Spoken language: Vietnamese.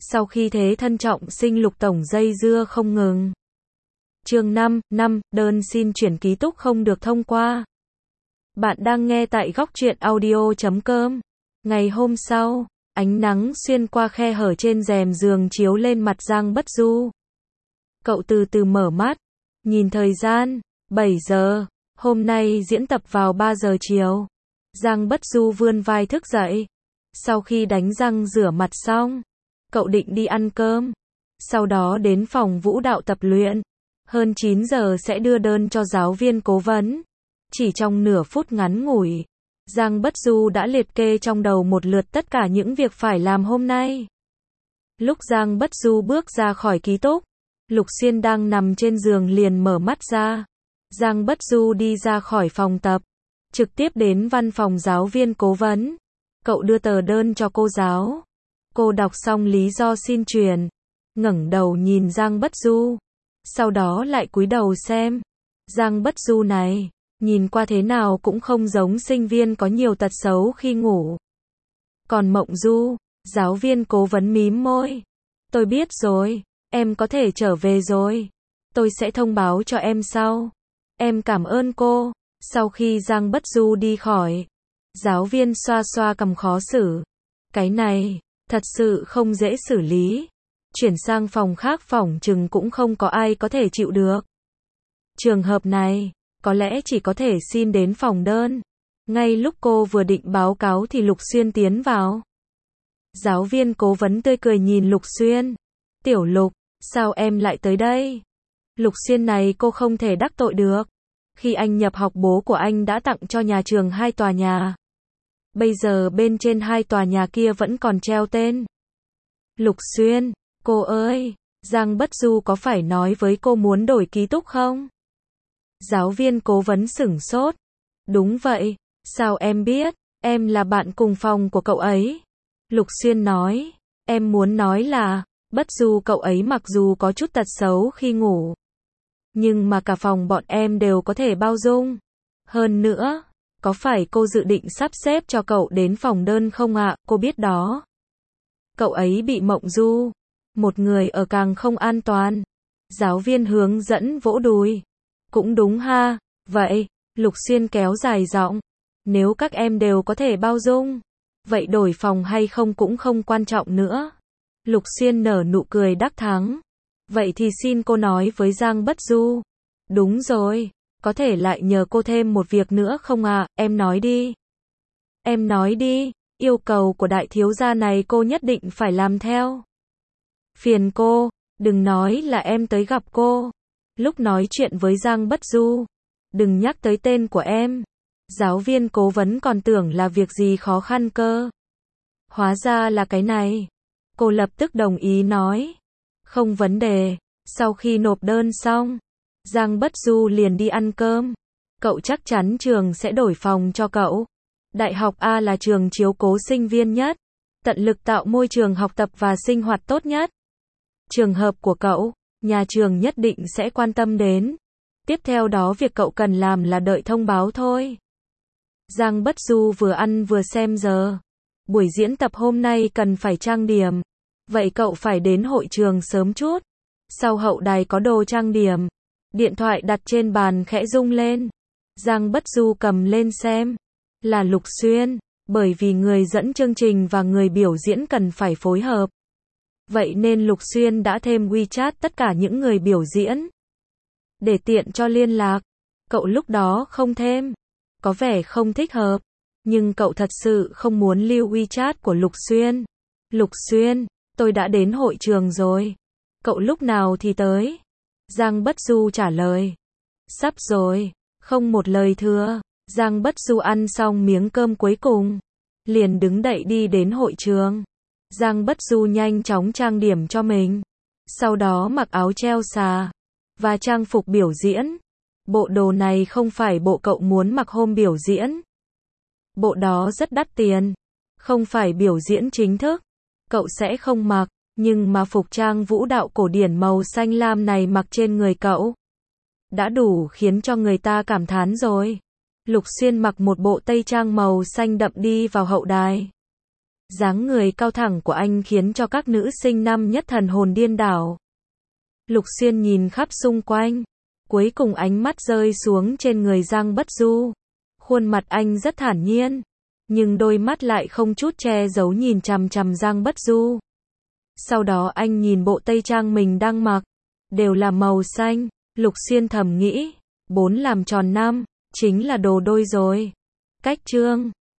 Sau khi thế thân trọng sinh Lục tổng dây dưa không ngừng. Chương 5, đơn xin chuyển ký túc không được thông qua. Bạn đang nghe tại góc truyện audio.com. Ngày hôm sau, ánh nắng xuyên qua khe hở trên rèm giường chiếu lên mặt Giang Bất Du. Cậu từ từ mở mắt, nhìn thời gian, 7 giờ, hôm nay diễn tập vào 3 giờ chiều. Giang Bất Du vươn vai thức dậy. Sau khi đánh răng rửa mặt xong, cậu định đi ăn cơm, sau đó đến phòng vũ đạo tập luyện. Hơn 9 giờ sẽ đưa đơn cho giáo viên cố vấn. Chỉ trong nửa phút ngắn ngủi, Giang Bất Du đã liệt kê trong đầu một lượt tất cả những việc phải làm hôm nay. Lúc Giang Bất Du bước ra khỏi ký túc, Lục Xuyên đang nằm trên giường liền mở mắt ra. Giang Bất Du đi ra khỏi phòng tập, trực tiếp đến văn phòng giáo viên cố vấn. Cậu đưa tờ đơn cho cô giáo. Cô đọc xong lý do xin chuyển, ngẩng đầu nhìn Giang Bất Du, sau đó lại cúi đầu xem. Giang Bất Du này, nhìn qua thế nào cũng không giống sinh viên có nhiều tật xấu khi ngủ. Còn Mộng Du, giáo viên cố vấn mím môi. Tôi biết rồi, em có thể trở về rồi. Tôi sẽ thông báo cho em sau. Em cảm ơn cô. Sau khi Giang Bất Du đi khỏi, giáo viên xoa xoa cằm khó xử. Cái này, thật sự không dễ xử lý. Chuyển sang phòng khác phỏng chừng cũng không có ai có thể chịu được. Trường hợp này, có lẽ chỉ có thể xin đến phòng đơn. Ngay lúc cô vừa định báo cáo thì Lục Xuyên tiến vào. Giáo viên cố vấn tươi cười nhìn Lục Xuyên. Tiểu Lục, sao em lại tới đây? Lục Xuyên này cô không thể đắc tội được. Khi anh nhập học bố của anh đã tặng cho nhà trường 2 tòa nhà. Bây giờ bên trên 2 tòa nhà kia vẫn còn treo tên. Lục Xuyên, cô ơi, Giang Bất Du có phải nói với cô muốn đổi ký túc không? Giáo viên cố vấn sửng sốt. Đúng vậy, sao em biết? Em là bạn cùng phòng của cậu ấy. Lục Xuyên nói, em muốn nói là, Bất Du cậu ấy mặc dù có chút tật xấu khi ngủ, nhưng mà cả phòng bọn em đều có thể bao dung. Hơn nữa, có phải cô dự định sắp xếp cho cậu đến phòng đơn không ạ? Cô biết đó. Cậu ấy bị Mộng Du, một người ở càng không an toàn. Giáo viên hướng dẫn vỗ đùi. Cũng đúng ha, vậy, Lục Xuyên kéo dài giọng. Nếu các em đều có thể bao dung, vậy đổi phòng hay không cũng không quan trọng nữa. Lục Xuyên nở nụ cười đắc thắng. Vậy thì xin cô nói với Giang Bất Du. Đúng rồi, có thể lại nhờ cô thêm một việc nữa không ạ? Em nói đi. Em nói đi, yêu cầu của đại thiếu gia này cô nhất định phải làm theo. Phiền cô, đừng nói là em tới gặp cô. Lúc nói chuyện với Giang Bất Du, đừng nhắc tới tên của em. Giáo viên cố vấn còn tưởng là việc gì khó khăn cơ. Hóa ra là cái này. Cô lập tức đồng ý nói. Không vấn đề. Sau khi nộp đơn xong, Giang Bất Du liền đi ăn cơm. Cậu chắc chắn trường sẽ đổi phòng cho cậu. Đại học A là trường chiếu cố sinh viên nhất, tận lực tạo môi trường học tập và sinh hoạt tốt nhất. Trường hợp của cậu, nhà trường nhất định sẽ quan tâm đến. Tiếp theo đó việc cậu cần làm là đợi thông báo thôi. Giang Bất Du vừa ăn vừa xem giờ. Buổi diễn tập hôm nay cần phải trang điểm. Vậy cậu phải đến hội trường sớm chút. Sau hậu đài có đồ trang điểm. Điện thoại đặt trên bàn khẽ rung lên. Giang Bất Du cầm lên xem. Là Lục Xuyên, bởi vì người dẫn chương trình và người biểu diễn cần phải phối hợp. Vậy nên Lục Xuyên đã thêm WeChat tất cả những người biểu diễn. Để tiện cho liên lạc. Cậu lúc đó không thêm. Có vẻ không thích hợp. Nhưng cậu thật sự không muốn lưu WeChat của Lục Xuyên. Lục Xuyên, tôi đã đến hội trường rồi. Cậu lúc nào thì tới? Giang Bất Du trả lời. Sắp rồi, không một lời thừa. Giang Bất Du ăn xong miếng cơm cuối cùng, liền đứng dậy đi đến hội trường. Giang Bất Du nhanh chóng trang điểm cho mình, sau đó mặc áo treo xà và trang phục biểu diễn. Bộ đồ này không phải bộ cậu muốn mặc hôm biểu diễn. Bộ đó rất đắt tiền, không phải biểu diễn chính thức, cậu sẽ không mặc, nhưng mà phục trang vũ đạo cổ điển màu xanh lam này mặc trên người cậu đã đủ khiến cho người ta cảm thán rồi. Lục Xuyên mặc một bộ tây trang màu xanh đậm đi vào hậu đài. Dáng người cao thẳng của anh khiến cho các nữ sinh năm nhất thần hồn điên đảo. Lục Xuyên nhìn khắp xung quanh. Cuối cùng ánh mắt rơi xuống trên người Giang Bất Du. Khuôn mặt anh rất thản nhiên, nhưng đôi mắt lại không chút che giấu nhìn chằm chằm Giang Bất Du. Sau đó anh nhìn bộ tây trang mình đang mặc, đều là màu xanh. Lục Xuyên thầm nghĩ, 4 làm tròn 5, chính là đồ đôi rồi. Cách chương